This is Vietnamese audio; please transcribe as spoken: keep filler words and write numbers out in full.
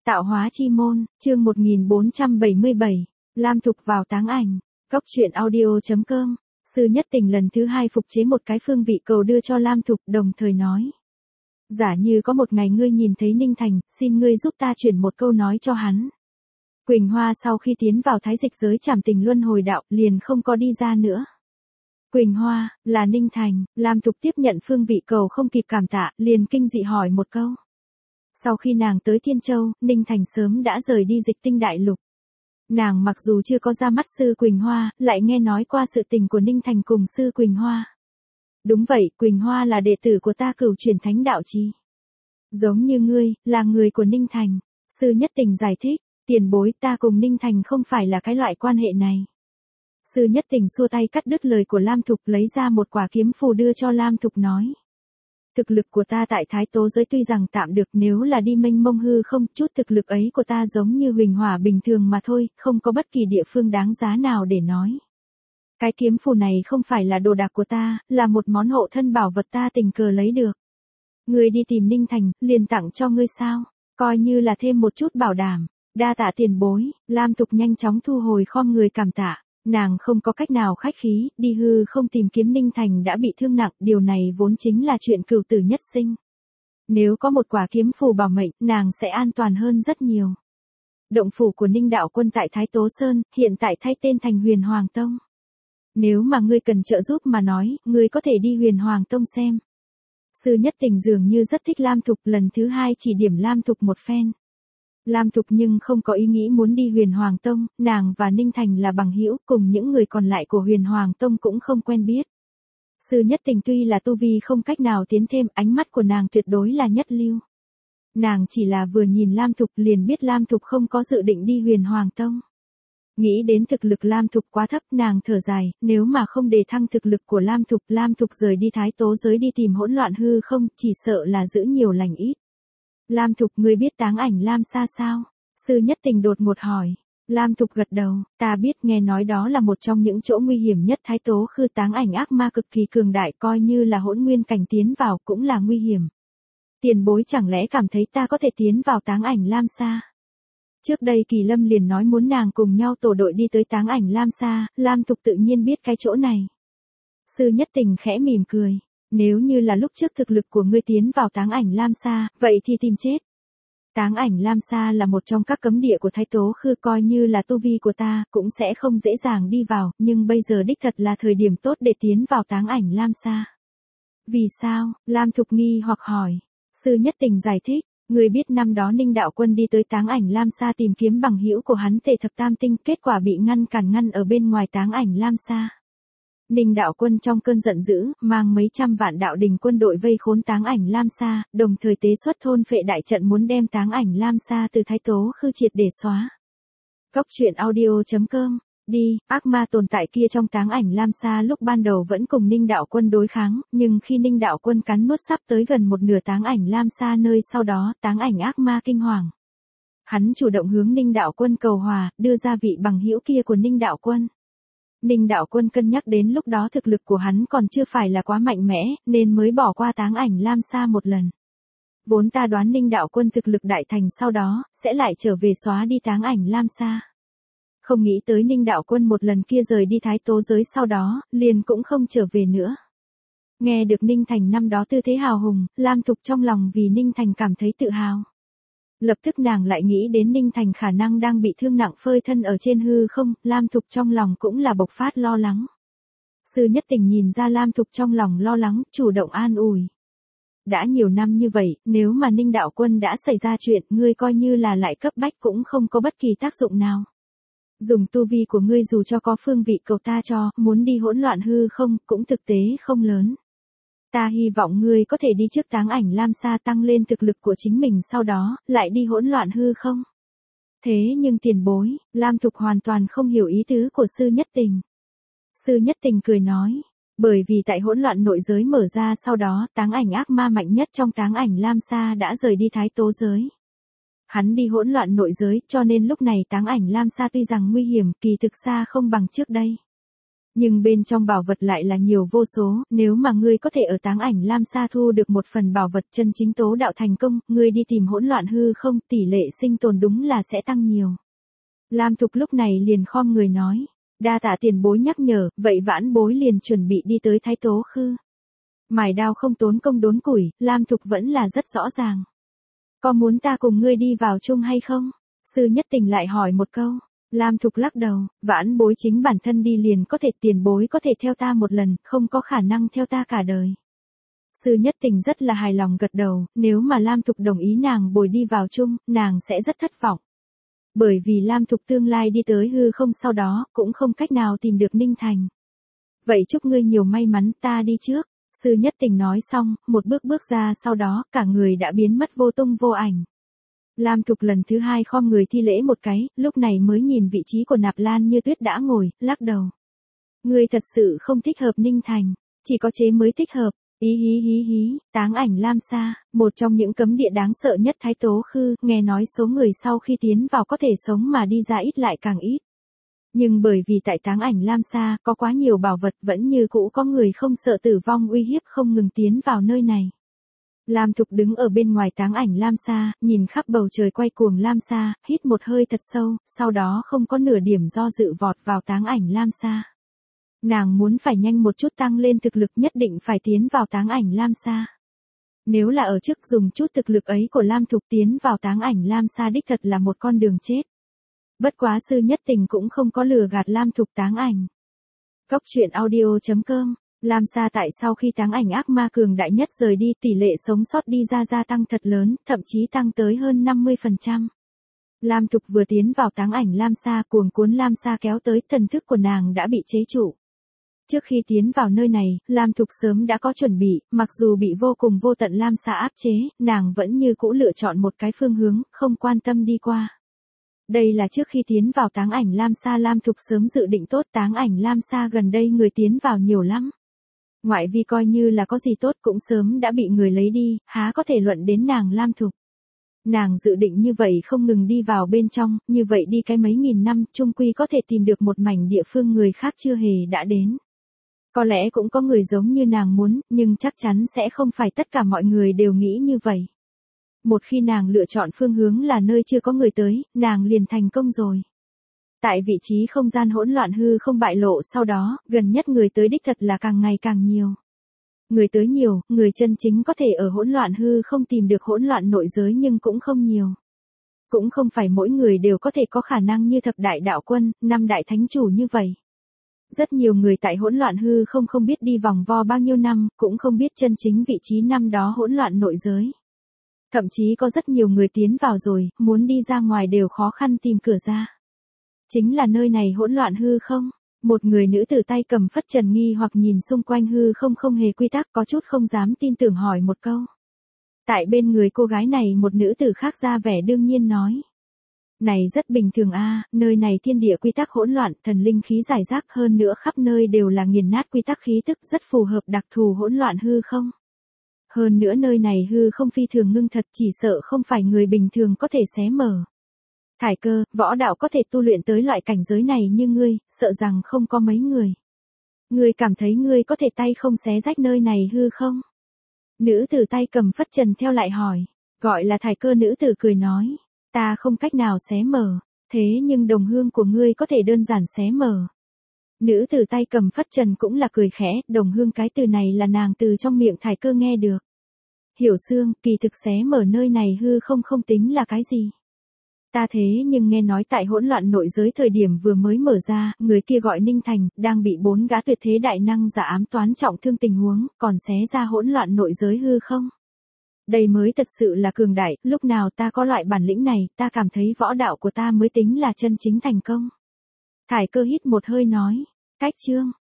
Tạo hóa chi môn, chương một nghìn bốn trăm bảy mươi bảy, Lam Thục vào táng ảnh. Cốc truyện audio chấm com. Sư Nhất Tình lần thứ hai phục chế một cái phương vị cầu đưa cho Lam Thục, đồng thời nói: giả như có một ngày ngươi nhìn thấy Ninh Thành, xin ngươi giúp ta chuyển một câu nói cho hắn. Quỳnh Hoa sau khi tiến vào thái dịch giới trảm tình luân hồi đạo, liền không có đi ra nữa. Quỳnh Hoa, là Ninh Thành. Lam Thục tiếp nhận phương vị cầu không kịp cảm tạ, liền kinh dị hỏi một câu. Sau khi nàng tới Thiên Châu, Ninh Thành sớm đã rời đi Dịch Tinh Đại Lục. Nàng mặc dù chưa có ra mắt sư Quỳnh Hoa, lại nghe nói qua sự tình của Ninh Thành cùng sư Quỳnh Hoa. Đúng vậy, Quỳnh Hoa là đệ tử của ta Cửu Truyền Thánh Đạo Trì. Giống như ngươi, là người của Ninh Thành. Sư Nhất Tình giải thích, tiền bối, ta cùng Ninh Thành không phải là cái loại quan hệ này. Sư Nhất Tình xua tay cắt đứt lời của Lam Thục, lấy ra một quả kiếm phù đưa cho Lam Thục nói. Thực lực của ta tại Thái Tố giới tuy rằng tạm được, nếu là đi mênh mông hư không, chút thực lực ấy của ta giống như huỳnh hỏa bình thường mà thôi, không có bất kỳ địa phương đáng giá nào để nói. Cái kiếm phù này không phải là đồ đạc của ta, là một món hộ thân bảo vật ta tình cờ lấy được. Ngươi đi tìm Ninh Thành, liền tặng cho ngươi sao, coi như là thêm một chút bảo đảm. Đa tạ tiền bối. Lam Thục nhanh chóng thu hồi khom người cảm tạ. Nàng không có cách nào khách khí, đi hư không tìm kiếm Ninh Thành đã bị thương nặng, điều này vốn chính là chuyện cửu tử nhất sinh. Nếu có một quả kiếm phù bảo mệnh, nàng sẽ an toàn hơn rất nhiều. Động phủ của Ninh Đạo Quân tại Thái Tố Sơn, hiện tại thay tên thành Huyền Hoàng Tông. Nếu mà ngươi cần trợ giúp mà nói, ngươi có thể đi Huyền Hoàng Tông xem. Sư Nhất Tình dường như rất thích Lam Thục, lần thứ hai chỉ điểm Lam Thục một phen. Lam Thục nhưng không có ý nghĩ muốn đi Huyền Hoàng Tông, nàng và Ninh Thành là bằng hữu, cùng những người còn lại của Huyền Hoàng Tông cũng không quen biết. Sư Nhất Tình tuy là tu vi không cách nào tiến thêm, ánh mắt của nàng tuyệt đối là nhất lưu. Nàng chỉ là vừa nhìn Lam Thục liền biết Lam Thục không có dự định đi Huyền Hoàng Tông. Nghĩ đến thực lực Lam Thục quá thấp, nàng thở dài, nếu mà không đề thăng thực lực của Lam Thục, Lam Thục rời đi Thái Tố giới đi tìm hỗn loạn hư không, chỉ sợ là giữ nhiều lành ít. Lam Thục, ngươi biết táng ảnh Lam Sa sao? Sư Nhất Tình đột ngột hỏi. Lam Thục gật đầu, ta biết, nghe nói đó là một trong những chỗ nguy hiểm nhất Thái Tố Khư, táng ảnh ác ma cực kỳ cường đại, coi như là hỗn nguyên cảnh tiến vào cũng là nguy hiểm. Tiền bối chẳng lẽ cảm thấy ta có thể tiến vào táng ảnh Lam Sa? Trước đây Kỳ Lâm liền nói muốn nàng cùng nhau tổ đội đi tới táng ảnh Lam Sa, Lam Thục tự nhiên biết cái chỗ này. Sư Nhất Tình khẽ mỉm cười. Nếu như là lúc trước thực lực của ngươi tiến vào táng ảnh Lam Sa, vậy thì tìm chết. Táng ảnh Lam Sa là một trong các cấm địa của Thái Tố Khư, coi như là tu vi của ta, cũng sẽ không dễ dàng đi vào, nhưng bây giờ đích thật là thời điểm tốt để tiến vào táng ảnh Lam Sa. Vì sao? Lam Thục nghi hoặc hỏi. Sư Nhất Tình giải thích, ngươi biết năm đó Ninh Đạo Quân đi tới táng ảnh Lam Sa tìm kiếm bằng hữu của hắn Tề Thập Tam Tinh, kết quả bị ngăn cản ngăn ở bên ngoài táng ảnh Lam Sa. Ninh Đạo Quân trong cơn giận dữ, mang mấy trăm vạn đạo đình quân đội vây khốn táng ảnh Lam Sa, đồng thời tế xuất thôn phệ đại trận muốn đem táng ảnh Lam Sa từ Thái Tố Khư triệt để xóa. Cốc truyện audio chấm com. Đi, ác ma tồn tại kia trong táng ảnh Lam Sa lúc ban đầu vẫn cùng Ninh Đạo Quân đối kháng, nhưng khi Ninh Đạo Quân cắn nuốt sắp tới gần một nửa táng ảnh Lam Sa nơi sau đó, táng ảnh ác ma kinh hoàng. Hắn chủ động hướng Ninh Đạo Quân cầu hòa, đưa ra vị bằng hữu kia của Ninh Đạo Quân. Ninh Đạo Quân cân nhắc đến lúc đó thực lực của hắn còn chưa phải là quá mạnh mẽ, nên mới bỏ qua táng ảnh Lam Sa một lần. Vốn ta đoán Ninh Đạo Quân thực lực đại thành sau đó, sẽ lại trở về xóa đi táng ảnh Lam Sa. Không nghĩ tới Ninh Đạo Quân một lần kia rời đi Thái Tố giới sau đó, liền cũng không trở về nữa. Nghe được Ninh Thành năm đó tư thế hào hùng, Lam Thục trong lòng vì Ninh Thành cảm thấy tự hào. Lập tức nàng lại nghĩ đến Ninh Thành khả năng đang bị thương nặng phơi thân ở trên hư không, Lam Thục trong lòng cũng là bộc phát lo lắng. Sư Nhất Tình nhìn ra Lam Thục trong lòng lo lắng, chủ động an ủi. Đã nhiều năm như vậy, nếu mà Ninh Đạo Quân đã xảy ra chuyện, ngươi coi như là lại cấp bách cũng không có bất kỳ tác dụng nào. Dùng tu vi của ngươi dù cho có phương vị cầu ta cho, muốn đi hỗn loạn hư không, cũng thực tế không lớn. Ta hy vọng ngươi có thể đi trước táng ảnh Lam Sa tăng lên thực lực của chính mình, sau đó, lại đi hỗn loạn hư không. Thế nhưng tiền bối, Lam Thục hoàn toàn không hiểu ý tứ của Sư Nhất Tình. Sư Nhất Tình cười nói, bởi vì tại hỗn loạn nội giới mở ra sau đó, táng ảnh ác ma mạnh nhất trong táng ảnh Lam Sa đã rời đi Thái Tố giới. Hắn đi hỗn loạn nội giới, cho nên lúc này táng ảnh Lam Sa tuy rằng nguy hiểm, kỳ thực xa không bằng trước đây. Nhưng bên trong bảo vật lại là nhiều vô số, nếu mà ngươi có thể ở Táng Ảnh Lam Sa thu được một phần bảo vật chân chính tố đạo thành công, ngươi đi tìm hỗn loạn hư không, tỷ lệ sinh tồn đúng là sẽ tăng nhiều. Lam Thục lúc này liền khom người nói, đa tạ tiền bối nhắc nhở, vậy vãn bối liền chuẩn bị đi tới Thái Tố Khư. Mài đao không tốn công đốn củi, Lam Thục vẫn là rất rõ ràng. Có muốn ta cùng ngươi đi vào chung hay không? Sư Nhất Tình lại hỏi một câu. Lam Thục lắc đầu, vãn bối chính bản thân đi liền có thể, tiền bối có thể theo ta một lần, không có khả năng theo ta cả đời. Sư Nhất Tình rất là hài lòng gật đầu, nếu mà Lam Thục đồng ý nàng bồi đi vào chung, nàng sẽ rất thất vọng. Bởi vì Lam Thục tương lai đi tới hư không sau đó, cũng không cách nào tìm được Ninh Thành. Vậy chúc ngươi nhiều may mắn, ta đi trước. Sư Nhất Tình nói xong, một bước bước ra sau đó, cả người đã biến mất vô tung vô ảnh. Lam Thục lần thứ hai khom người thi lễ một cái, lúc này mới nhìn vị trí của Nạp Lan Như Tuyết đã ngồi, lắc đầu. Ngươi thật sự không thích hợp Ninh Thành, chỉ có chế mới thích hợp. Ý hí hí hí, Táng Ảnh Lam Sa, một trong những cấm địa đáng sợ nhất Thái Tố Khư, nghe nói số người sau khi tiến vào có thể sống mà đi ra ít lại càng ít. Nhưng bởi vì tại Táng Ảnh Lam Sa có quá nhiều bảo vật, vẫn như cũ có người không sợ tử vong uy hiếp không ngừng tiến vào nơi này. Lam Thục đứng ở bên ngoài Táng Ảnh Lam Sa, nhìn khắp bầu trời quay cuồng Lam Sa, hít một hơi thật sâu, sau đó không có nửa điểm do dự vọt vào Táng Ảnh Lam Sa. Nàng muốn phải nhanh một chút tăng lên thực lực, nhất định phải tiến vào Táng Ảnh Lam Sa. Nếu là ở trước dùng chút thực lực ấy của Lam Thục tiến vào Táng Ảnh Lam Sa đích thật là một con đường chết. Bất quá Sư Nhất Tình cũng không có lừa gạt Lam Thục Táng Ảnh. Cốc truyện audio chấm com, Lam Sa tại sau khi Táng Ảnh ác ma cường đại nhất rời đi, tỷ lệ sống sót đi ra gia tăng thật lớn, thậm chí tăng tới hơn năm mươi phần trăm. Lam Thục vừa tiến vào Táng Ảnh Lam Sa, cuồng cuốn Lam Sa kéo tới, thần thức của nàng đã bị chế trụ. Trước khi tiến vào nơi này, Lam Thục sớm đã có chuẩn bị, mặc dù bị vô cùng vô tận Lam Sa áp chế, nàng vẫn như cũ lựa chọn một cái phương hướng, không quan tâm đi qua. Đây là trước khi tiến vào Táng Ảnh Lam Sa, Lam Thục sớm dự định tốt. Táng Ảnh Lam Sa gần đây người tiến vào nhiều lắm. Ngoại vi coi như là có gì tốt cũng sớm đã bị người lấy đi, há có thể luận đến nàng Lam Thục. Nàng dự định như vậy không ngừng đi vào bên trong, như vậy đi cái mấy nghìn năm, chung quy có thể tìm được một mảnh địa phương người khác chưa hề đã đến. Có lẽ cũng có người giống như nàng muốn, nhưng chắc chắn sẽ không phải tất cả mọi người đều nghĩ như vậy. Một khi nàng lựa chọn phương hướng là nơi chưa có người tới, nàng liền thành công rồi. Tại vị trí không gian hỗn loạn hư không bại lộ sau đó, gần nhất người tới đích thật là càng ngày càng nhiều. Người tới nhiều, người chân chính có thể ở hỗn loạn hư không tìm được hỗn loạn nội giới nhưng cũng không nhiều. Cũng không phải mỗi người đều có thể có khả năng như thập đại đạo quân, năm đại thánh chủ như vậy. Rất nhiều người tại hỗn loạn hư không không biết đi vòng vo bao nhiêu năm, cũng không biết chân chính vị trí năm đó hỗn loạn nội giới. Thậm chí có rất nhiều người tiến vào rồi, muốn đi ra ngoài đều khó khăn tìm cửa ra. Chính là nơi này hỗn loạn hư không? Một người nữ tử tay cầm phất trần nghi hoặc nhìn xung quanh hư không không hề quy tắc, có chút không dám tin tưởng hỏi một câu. Tại bên người cô gái này một nữ tử khác ra vẻ đương nhiên nói. Này rất bình thường a, nơi này thiên địa quy tắc hỗn loạn, thần linh khí giải rác, hơn nữa khắp nơi đều là nghiền nát quy tắc khí tức, rất phù hợp đặc thù hỗn loạn hư không. Hơn nữa nơi này hư không phi thường ngưng thật, chỉ sợ không phải người bình thường có thể xé mở. Thải Cơ, võ đạo có thể tu luyện tới loại cảnh giới này như ngươi, sợ rằng không có mấy người. Ngươi cảm thấy ngươi có thể tay không xé rách nơi này hư không? Nữ tử tay cầm phất trần theo lại hỏi, gọi là Thải Cơ nữ tử cười nói, ta không cách nào xé mở, thế nhưng đồng hương của ngươi có thể đơn giản xé mở. Nữ tử tay cầm phất trần cũng là cười khẽ, đồng hương cái từ này là nàng từ trong miệng Thải Cơ nghe được. Hiểu Xương, kỳ thực xé mở nơi này hư không không tính là cái gì. Ta thế nhưng nghe nói tại hỗn loạn nội giới thời điểm vừa mới mở ra, người kia gọi Ninh Thành, đang bị bốn gã tuyệt thế đại năng giả ám toán trọng thương tình huống, còn xé ra hỗn loạn nội giới hư không. Đây mới thật sự là cường đại, lúc nào ta có loại bản lĩnh này, ta cảm thấy võ đạo của ta mới tính là chân chính thành công. Thải Cơ hít một hơi nói, cách chương.